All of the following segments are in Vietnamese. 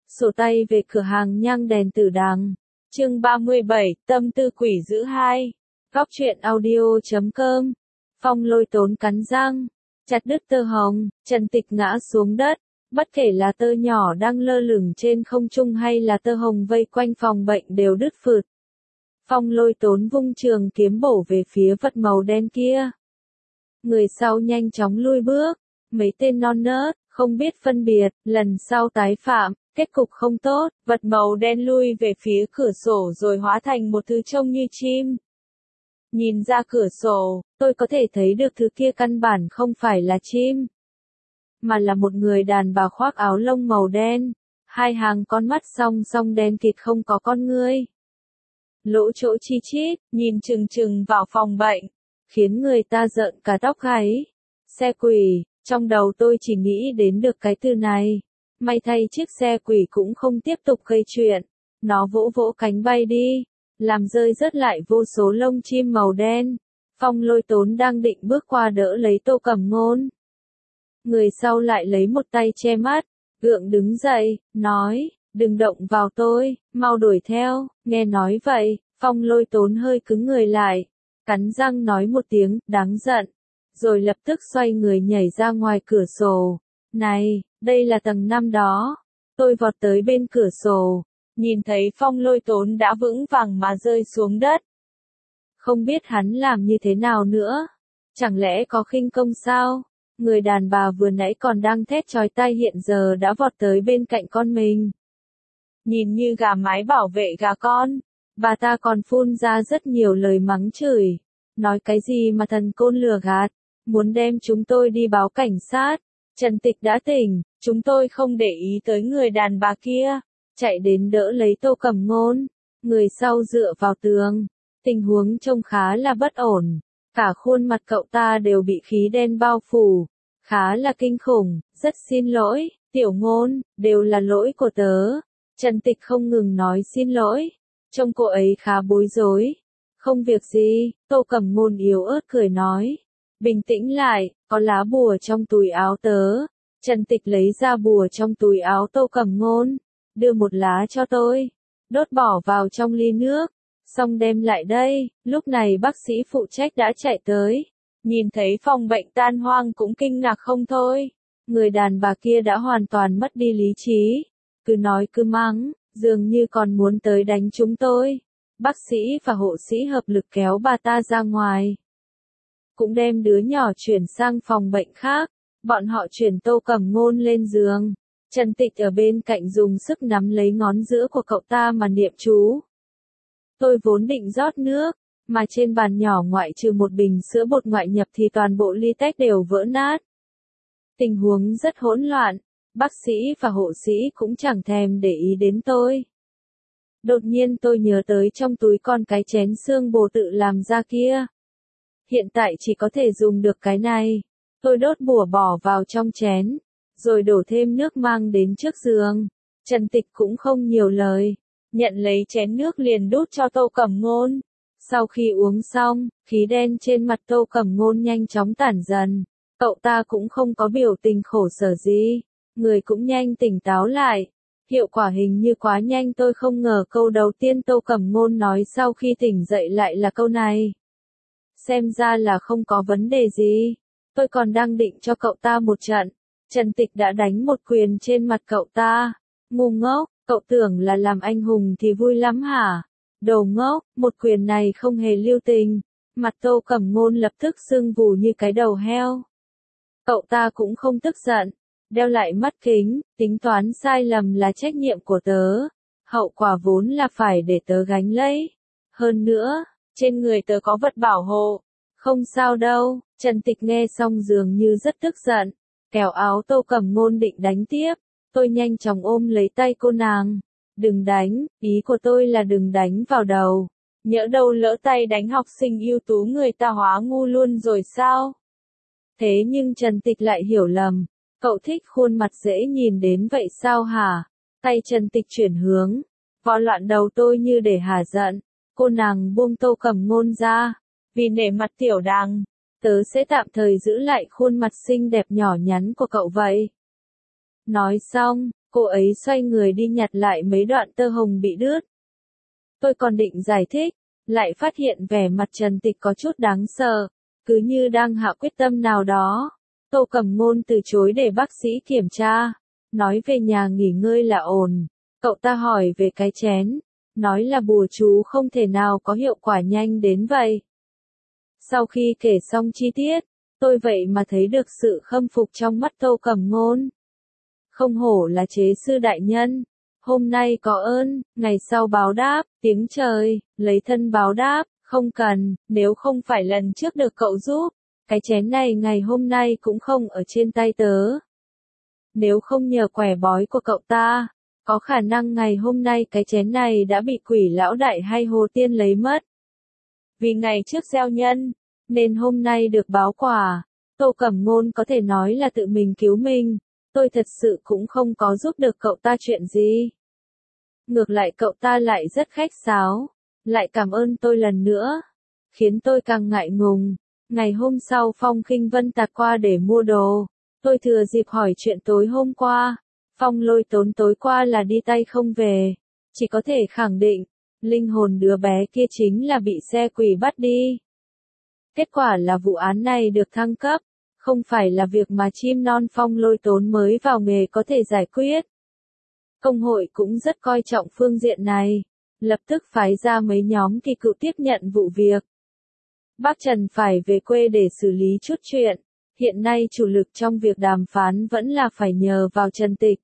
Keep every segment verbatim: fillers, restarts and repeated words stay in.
Sổ tay về cửa hàng nhang đèn tử đằng. Chương ba mươi bảy, tâm tư quỷ dữ hai. Góc truyện audio chấm com. Phong Lôi tốn cắn răng, chặt đứt tơ hồng, Trần Tịch ngã xuống đất. Bất kể là tơ nhỏ đang lơ lửng trên không trung hay là tơ hồng vây quanh phòng bệnh đều đứt phượt. Phong Lôi tốn vung trường kiếm bổ về phía vật màu đen kia. Người sau nhanh chóng lui bước, mấy tên non nớt, không biết phân biệt, lần sau tái phạm, kết cục không tốt, vật màu đen lui về phía cửa sổ rồi hóa thành một thứ trông như chim. Nhìn ra cửa sổ, tôi có thể thấy được thứ kia căn bản không phải là chim, mà là một người đàn bà khoác áo lông màu đen, hai hàng con mắt song song đen kịt không có con ngươi. Lỗ chỗ chi chít, nhìn chừng chừng vào phòng bệnh, khiến người ta rợn cả tóc gáy. Xe quỷ, trong đầu tôi chỉ nghĩ đến được cái từ này. May thay chiếc xe quỷ cũng không tiếp tục gây chuyện. Nó vỗ vỗ cánh bay đi, làm rơi rớt lại vô số lông chim màu đen. Phong Lôi tốn đang định bước qua đỡ lấy Tô Cẩm Ngôn. Người sau lại lấy một tay che mắt, gượng đứng dậy, nói, đừng động vào tôi, mau đuổi theo. Nghe nói vậy, Phong Lôi tốn hơi cứng người lại, cắn răng nói một tiếng, đáng giận, rồi lập tức xoay người nhảy ra ngoài cửa sổ. Này, đây là tầng năm đó. Tôi vọt tới bên cửa sổ, nhìn thấy Phong Lôi tốn đã vững vàng mà rơi xuống đất. Không biết hắn làm như thế nào nữa. Chẳng lẽ có khinh công sao? Người đàn bà vừa nãy còn đang thét chói tai hiện giờ đã vọt tới bên cạnh con mình. Nhìn như gà mái bảo vệ gà con, bà ta còn phun ra rất nhiều lời mắng chửi. Nói cái gì mà thần côn lừa gạt, muốn đem chúng tôi đi báo cảnh sát. Trần Tịch đã tỉnh, chúng tôi không để ý tới người đàn bà kia, chạy đến đỡ lấy Tô Cẩm Ngôn. Người sau dựa vào tường, tình huống trông khá là bất ổn, cả khuôn mặt cậu ta đều bị khí đen bao phủ, khá là kinh khủng. Rất xin lỗi, Tiểu Ngôn, đều là lỗi của tớ. Trần Tịch không ngừng nói xin lỗi, trông cô ấy khá bối rối. Không việc gì, Tô Cẩm Ngôn yếu ớt cười nói. Bình tĩnh lại, có lá bùa trong túi áo tớ. Trần Tịch lấy ra bùa trong túi áo Tô Cẩm Ngôn, đưa một lá cho tôi, đốt bỏ vào trong ly nước, xong đem lại đây. Lúc này bác sĩ phụ trách đã chạy tới, nhìn thấy phòng bệnh tan hoang cũng kinh ngạc không thôi. Người đàn bà kia đã hoàn toàn mất đi lý trí, cứ nói cứ mắng, dường như còn muốn tới đánh chúng tôi. Bác sĩ và hộ sĩ hợp lực kéo bà ta ra ngoài, cũng đem đứa nhỏ chuyển sang phòng bệnh khác. Bọn họ chuyển Tô Cẩm Ngôn lên giường. Trần Tịch ở bên cạnh dùng sức nắm lấy ngón giữa của cậu ta mà niệm chú. Tôi vốn định rót nước, mà trên bàn nhỏ ngoại trừ một bình sữa bột ngoại nhập thì toàn bộ ly tách đều vỡ nát. Tình huống rất hỗn loạn, bác sĩ và hộ sĩ cũng chẳng thèm để ý đến tôi. Đột nhiên tôi nhớ tới trong túi con cái chén xương bồ tự làm ra kia. Hiện tại chỉ có thể dùng được cái này. Tôi đốt bùa bỏ vào trong chén, rồi đổ thêm nước mang đến trước giường. Trần Tịch cũng không nhiều lời, nhận lấy chén nước liền đút cho Tô Cẩm Ngôn. Sau khi uống xong, khí đen trên mặt Tô Cẩm Ngôn nhanh chóng tản dần. Cậu ta cũng không có biểu tình khổ sở gì, người cũng nhanh tỉnh táo lại. Hiệu quả hình như quá nhanh, tôi không ngờ câu đầu tiên Tô Cẩm Ngôn nói sau khi tỉnh dậy lại là câu này. Xem ra là không có vấn đề gì. Tôi còn đang định cho cậu ta một trận, Trần Tịch đã đánh một quyền trên mặt cậu ta. Ngu ngốc, cậu tưởng là làm anh hùng thì vui lắm hả? Đồ ngốc, một quyền này không hề lưu tình. Mặt Tô Cẩm Ngôn lập tức sưng vù như cái đầu heo. Cậu ta cũng không tức giận, đeo lại mắt kính, tính toán sai lầm là trách nhiệm của tớ. Hậu quả vốn là phải để tớ gánh lấy. Hơn nữa, trên người tớ có vật bảo hộ. Không sao đâu. Trần Tịch nghe xong dường như rất tức giận, kéo áo Tô Cẩm Ngôn định đánh tiếp. Tôi nhanh chóng ôm lấy tay cô nàng. Đừng đánh, ý của tôi là đừng đánh vào đầu. Nhỡ đâu lỡ tay đánh học sinh ưu tú người ta hóa ngu luôn rồi sao? Thế nhưng Trần Tịch lại hiểu lầm. Cậu thích khuôn mặt dễ nhìn đến vậy sao hả? Tay Trần Tịch chuyển hướng, vò loạn đầu tôi như để hả giận. Cô nàng buông Tô Cẩm Ngôn ra. Vì nể mặt tiểu đằng, tớ sẽ tạm thời giữ lại khuôn mặt xinh đẹp nhỏ nhắn của cậu vậy. Nói xong, Cô ấy xoay người đi nhặt lại mấy đoạn tơ hồng bị đứt. Tôi còn định giải thích, lại phát hiện vẻ mặt Trần Tịch có chút đáng sợ, cứ như đang hạ quyết tâm nào đó. Tô Cẩm Ngôn từ chối để bác sĩ kiểm tra, nói về nhà nghỉ ngơi là ổn. Cậu ta hỏi về cái chén, nói là bùa chú không thể nào có hiệu quả nhanh đến vậy. Sau khi kể xong chi tiết, tôi vậy mà thấy được sự khâm phục trong mắt Tô Cẩm Ngôn. Không hổ là chế sư đại nhân, hôm nay có ơn, ngày sau báo đáp, tiếng trời, lấy thân báo đáp, không cần, nếu không phải lần trước được cậu giúp, cái chén này ngày hôm nay cũng không ở trên tay tớ. Nếu không nhờ quẻ bói của cậu ta, có khả năng ngày hôm nay cái chén này đã bị quỷ lão đại hay hồ tiên lấy mất. Vì ngày trước gieo nhân, nên hôm nay được báo quả, Tô Cẩm Ngôn có thể nói là tự mình cứu mình, tôi thật sự cũng không có giúp được cậu ta chuyện gì. Ngược lại cậu ta lại rất khách sáo, lại cảm ơn tôi lần nữa, khiến tôi càng ngại ngùng. Ngày hôm sau Phong Khinh Vân tạt qua để mua đồ, tôi thừa dịp hỏi chuyện tối hôm qua. Phong Lôi Tốn tối qua là đi tay không về, chỉ có thể khẳng định, linh hồn đứa bé kia chính là bị xe quỷ bắt đi. Kết quả là vụ án này được thăng cấp, không phải là việc mà chim non Phong Lôi Tốn mới vào nghề có thể giải quyết. Công hội cũng rất coi trọng phương diện này, lập tức phái ra mấy nhóm kỳ cựu tiếp nhận vụ việc. Bác Trần phải về quê để xử lý chút chuyện, hiện nay chủ lực trong việc đàm phán vẫn là phải nhờ vào Trần Tịch.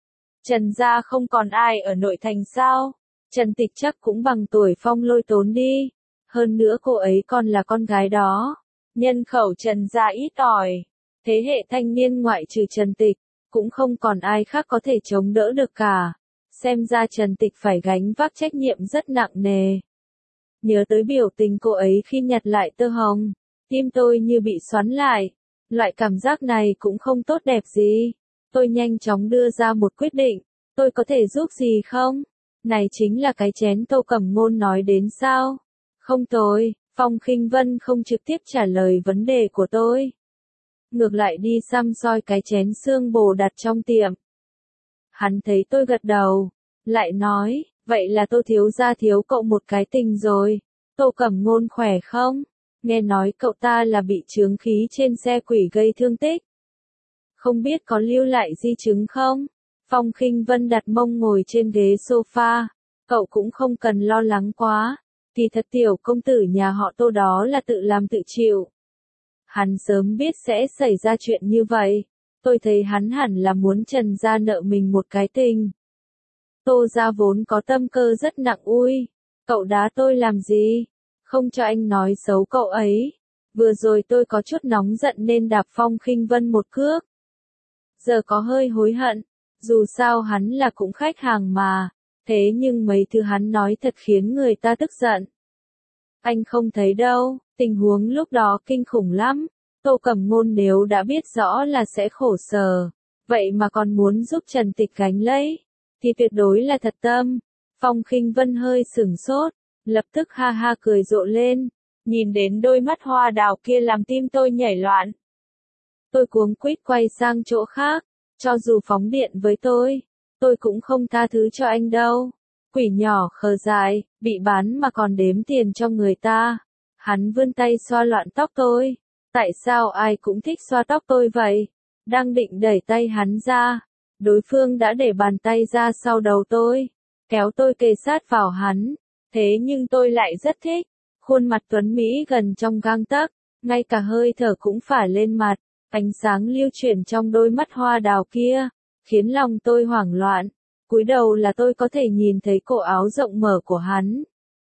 Trần gia không còn ai ở nội thành sao? Trần Tịch chắc cũng bằng tuổi Phong Lôi Tốn đi, hơn nữa cô ấy còn là con gái đó. Nhân khẩu Trần gia ít ỏi, thế hệ thanh niên ngoại trừ Trần Tịch, cũng không còn ai khác có thể chống đỡ được cả. Xem ra Trần Tịch phải gánh vác trách nhiệm rất nặng nề. Nhớ tới biểu tình cô ấy khi nhặt lại tơ hồng, tim tôi như bị xoắn lại. Loại cảm giác này cũng không tốt đẹp gì. Tôi nhanh chóng đưa ra một quyết định, tôi có thể giúp gì không? Này chính là cái chén Tô Cẩm Ngôn nói đến sao? Không tôi, Phong Khinh Vân không trực tiếp trả lời vấn đề của tôi. Ngược lại đi xăm soi cái chén xương bồ đặt trong tiệm. Hắn thấy tôi gật đầu, lại nói, vậy là Tô thiếu gia thiếu cậu một cái tình rồi. Tô Cẩm Ngôn khỏe không? Nghe nói cậu ta là bị chướng khí trên xe quỷ gây thương tích. Không biết có lưu lại di chứng không? Phong Khinh Vân đặt mông ngồi trên ghế sofa. Cậu cũng không cần lo lắng quá. Kỳ thật tiểu công tử nhà họ Tô đó là tự làm tự chịu. Hắn sớm biết sẽ xảy ra chuyện như vậy. Tôi thấy hắn hẳn là muốn Trần gia nợ mình một cái tình. Tô gia vốn có tâm cơ rất nặng ui. Cậu đá tôi làm gì? Không cho anh nói xấu cậu ấy. Vừa rồi tôi có chút nóng giận nên đạp Phong Khinh Vân một cước. Giờ có hơi hối hận. Dù sao hắn là cũng khách hàng mà. Thế nhưng mấy thứ hắn nói thật khiến người ta tức giận. Anh không thấy đâu, tình huống lúc đó kinh khủng lắm. Tô Cẩm Ngôn nếu đã biết rõ là sẽ khổ sở, vậy mà còn muốn giúp Trần Tịch gánh lấy, thì tuyệt đối là thật tâm. Phong Khinh Vân hơi sửng sốt, lập tức ha ha cười rộ lên, nhìn đến đôi mắt hoa đào kia làm tim tôi nhảy loạn. Tôi cuống quýt quay sang chỗ khác, cho dù phóng điện với tôi, tôi cũng không tha thứ cho anh đâu. Quỷ nhỏ khờ dại, bị bán mà còn đếm tiền cho người ta. Hắn vươn tay xoa loạn tóc tôi. Tại sao ai cũng thích xoa tóc tôi vậy? Đang định đẩy tay hắn ra, đối phương đã để bàn tay ra sau đầu tôi, kéo tôi kề sát vào hắn. Thế nhưng tôi lại rất thích. Khuôn mặt tuấn Mỹ gần trong gang tấc, ngay cả hơi thở cũng phả lên mặt, ánh sáng lưu chuyển trong đôi mắt hoa đào kia, khiến lòng tôi hoảng loạn. Cúi đầu là tôi có thể nhìn thấy cổ áo rộng mở của hắn.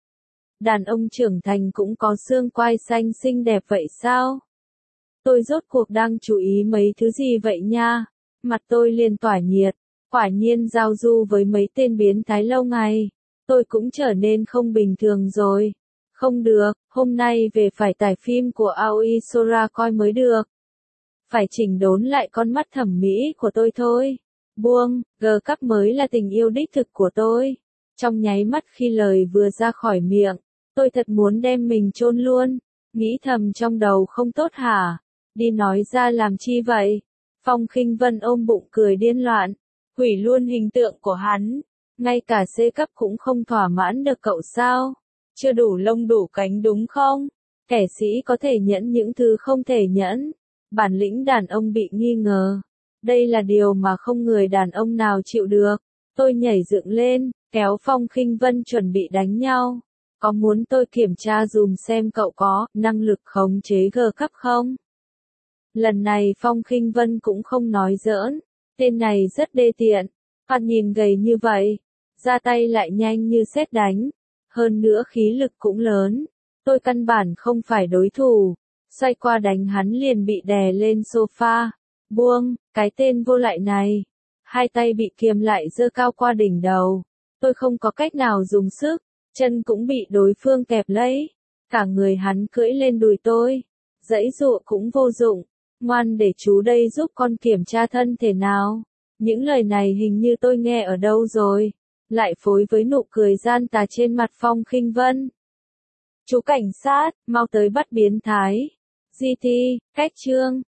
Đàn ông trưởng thành cũng có xương quai xanh xinh đẹp vậy sao? Tôi rốt cuộc đang chú ý mấy thứ gì vậy nha? Mặt tôi liền tỏa nhiệt, quả nhiên giao du với mấy tên biến thái lâu ngày, tôi cũng trở nên không bình thường rồi. Không được, hôm nay về phải tải phim của Aoi Sora coi mới được. Phải chỉnh đốn lại con mắt thẩm mỹ của tôi thôi. Buông, G cấp mới là tình yêu đích thực của tôi. Trong nháy mắt khi lời vừa ra khỏi miệng, tôi thật muốn đem mình chôn luôn. Nghĩ thầm trong đầu không tốt hả? Đi nói ra làm chi vậy? Phong Khinh Vân ôm bụng cười điên loạn. Hủy luôn hình tượng của hắn. Ngay cả C cấp cũng không thỏa mãn được cậu sao? Chưa đủ lông đủ cánh đúng không? Kẻ sĩ có thể nhẫn những thứ không thể nhẫn. Bản lĩnh đàn ông bị nghi ngờ. Đây là điều mà không người đàn ông nào chịu được. Tôi nhảy dựng lên, kéo Phong Khinh Vân chuẩn bị đánh nhau. Có muốn tôi kiểm tra dùm xem cậu có năng lực khống chế G cấp không? Lần này Phong Khinh Vân cũng không nói giỡn. Tên này rất đê tiện. Thoạt nhìn gầy như vậy. Ra tay lại nhanh như sét đánh. Hơn nữa khí lực cũng lớn. Tôi căn bản không phải đối thủ. Xoay qua đánh hắn liền bị đè lên sofa. Buông, cái tên vô lại này. Hai tay bị kiềm lại giơ cao qua đỉnh đầu. Tôi không có cách nào dùng sức. Chân cũng bị đối phương kẹp lấy. Cả người hắn cưỡi lên đùi tôi. Giãy giụa cũng vô dụng. Ngoan để chú đây giúp con kiểm tra thân thể nào. Những lời này hình như tôi nghe ở đâu rồi. Lại phối với nụ cười gian tà trên mặt Phong Khinh Vân. Chú cảnh sát, mau tới bắt biến thái. giê tê, cách chương.